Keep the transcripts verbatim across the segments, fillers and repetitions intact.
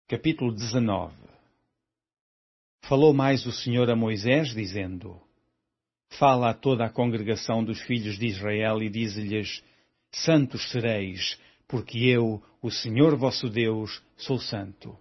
Capítulo dezenove. Falou mais o Senhor a Moisés, dizendo: Fala a toda a congregação dos filhos de Israel e dize-lhes: Santos sereis, porque eu, o Senhor vosso Deus, sou santo.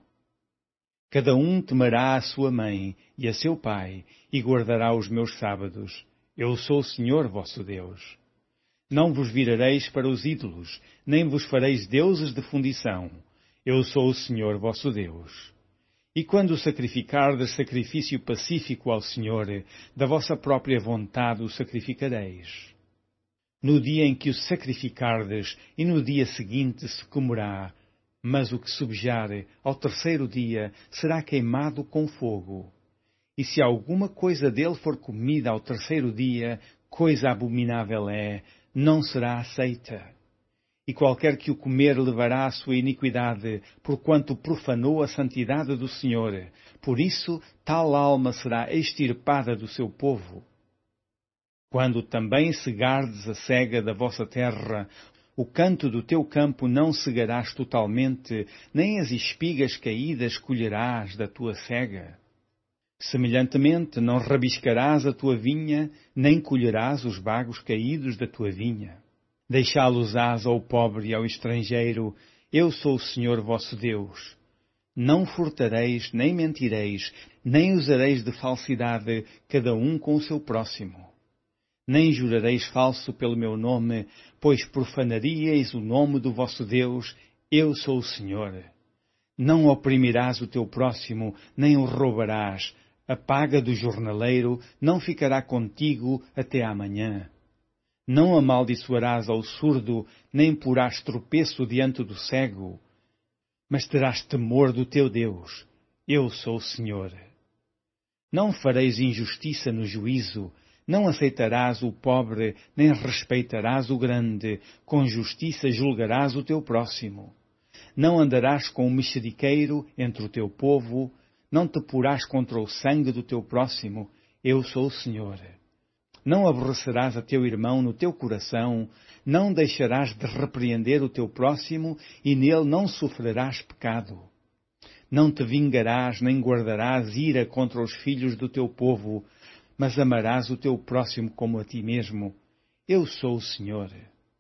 Cada um temerá a sua mãe e a seu pai, e guardará os meus sábados. Eu sou o Senhor vosso Deus. Não vos virareis para os ídolos, nem vos fareis deuses de fundição. Eu sou o Senhor vosso Deus. E quando sacrificardes sacrifício pacífico ao Senhor, da vossa própria vontade o sacrificareis. No dia em que o sacrificardes, e no dia seguinte se comerá, mas o que subjar ao terceiro dia será queimado com fogo. E se alguma coisa dele for comida ao terceiro dia, coisa abominável é, não será aceita. E qualquer que o comer levará a sua iniquidade, porquanto profanou a santidade do Senhor. Por isso, tal alma será extirpada do seu povo. Quando também cegardes a cega da vossa terra, o canto do teu campo não cegarás totalmente, nem as espigas caídas colherás da tua cega. Semelhantemente, não rabiscarás a tua vinha, nem colherás os bagos caídos da tua vinha. Deixá-los-ás ao pobre e ao estrangeiro, eu sou o Senhor vosso Deus. Não furtareis, nem mentireis, nem usareis de falsidade, cada um com o seu próximo. Nem jurareis falso pelo meu nome, pois profanaríeis o nome do vosso Deus, eu sou o Senhor. Não oprimirás o teu próximo, nem o roubarás. A paga do jornaleiro não ficará contigo até amanhã. Não amaldiçoarás ao surdo, nem porás tropeço diante do cego, mas terás temor do teu Deus. Eu sou o Senhor. Não fareis injustiça no juízo, não aceitarás o pobre, nem respeitarás o grande, com justiça julgarás o teu próximo. Não andarás com o mexeriqueiro entre o teu povo, não te porás contra o sangue do teu próximo. Eu sou o Senhor. Não aborrecerás a teu irmão no teu coração, não deixarás de repreender o teu próximo, e nele não sofrerás pecado. Não te vingarás, nem guardarás ira contra os filhos do teu povo, mas amarás o teu próximo como a ti mesmo. Eu sou o Senhor.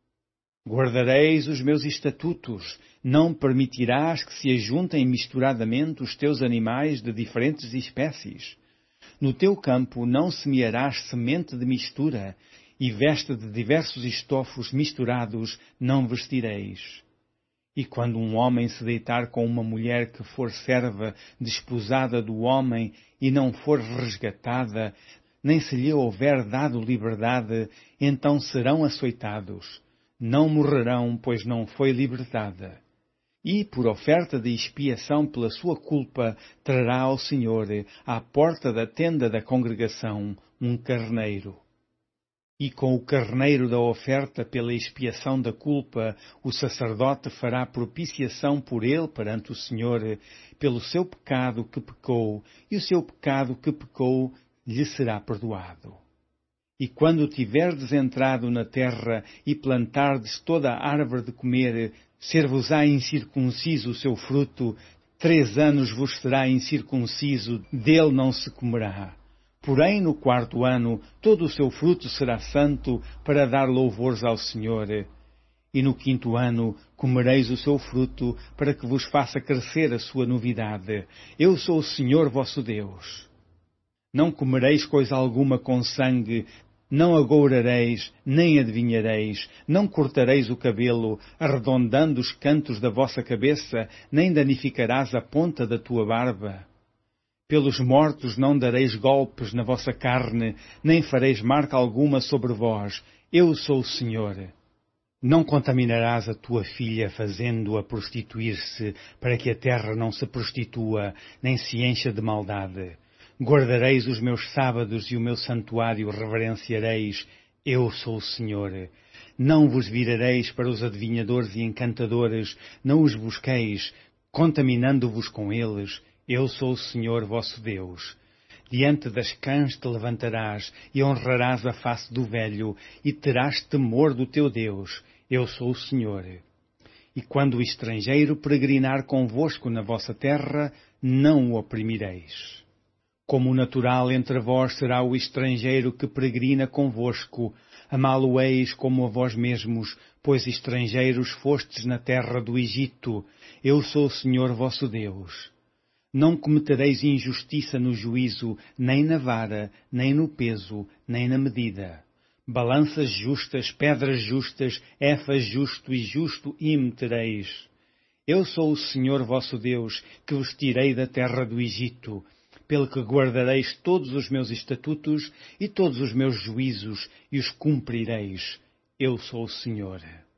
Guardareis os meus estatutos, não permitirás que se ajuntem misturadamente os teus animais de diferentes espécies. No teu campo não semearás semente de mistura, e veste de diversos estofos misturados não vestireis. E quando um homem se deitar com uma mulher que for serva desposada do homem e não for resgatada, nem se lhe houver dado liberdade, então serão açoitados. Não morrerão, pois não foi libertada. E, por oferta de expiação pela sua culpa, trará ao Senhor, à porta da tenda da congregação, um carneiro. E com o carneiro da oferta pela expiação da culpa, o sacerdote fará propiciação por ele perante o Senhor, pelo seu pecado que pecou, e o seu pecado que pecou lhe será perdoado. E quando tiverdes entrado na terra e plantardes toda a árvore de comer, ser-vos-á incircunciso o seu fruto, três anos vos será incircunciso, dele não se comerá. Porém, no quarto ano, todo o seu fruto será santo, para dar louvores ao Senhor. E no quinto ano, comereis o seu fruto, para que vos faça crescer a sua novidade. Eu sou o Senhor vosso Deus. Não comereis coisa alguma com sangue, não agourareis, nem adivinhareis, não cortareis o cabelo, arredondando os cantos da vossa cabeça, nem danificarás a ponta da tua barba. Pelos mortos não dareis golpes na vossa carne, nem fareis marca alguma sobre vós. Eu sou o Senhor. Não contaminarás a tua filha fazendo-a prostituir-se, para que a terra não se prostitua, nem se encha de maldade. Guardareis os meus sábados e o meu santuário reverenciareis. Eu sou o Senhor. Não vos virareis para os adivinhadores e encantadores, não os busqueis, contaminando-vos com eles. Eu sou o Senhor vosso Deus. Diante das cãs te levantarás e honrarás a face do velho, e terás temor do teu Deus. Eu sou o Senhor. E quando o estrangeiro peregrinar convosco na vossa terra, não o oprimireis. Como natural entre vós será o estrangeiro que peregrina convosco, amá-lo-eis como a vós mesmos, pois estrangeiros fostes na terra do Egito. Eu sou o Senhor vosso Deus. Não cometereis injustiça no juízo, nem na vara, nem no peso, nem na medida. Balanças justas, pedras justas, éfas justo e justo imetereis. Eu sou o Senhor vosso Deus, que vos tirei da terra do Egito, pelo que guardareis todos os meus estatutos e todos os meus juízos, e os cumprireis. Eu sou o Senhor.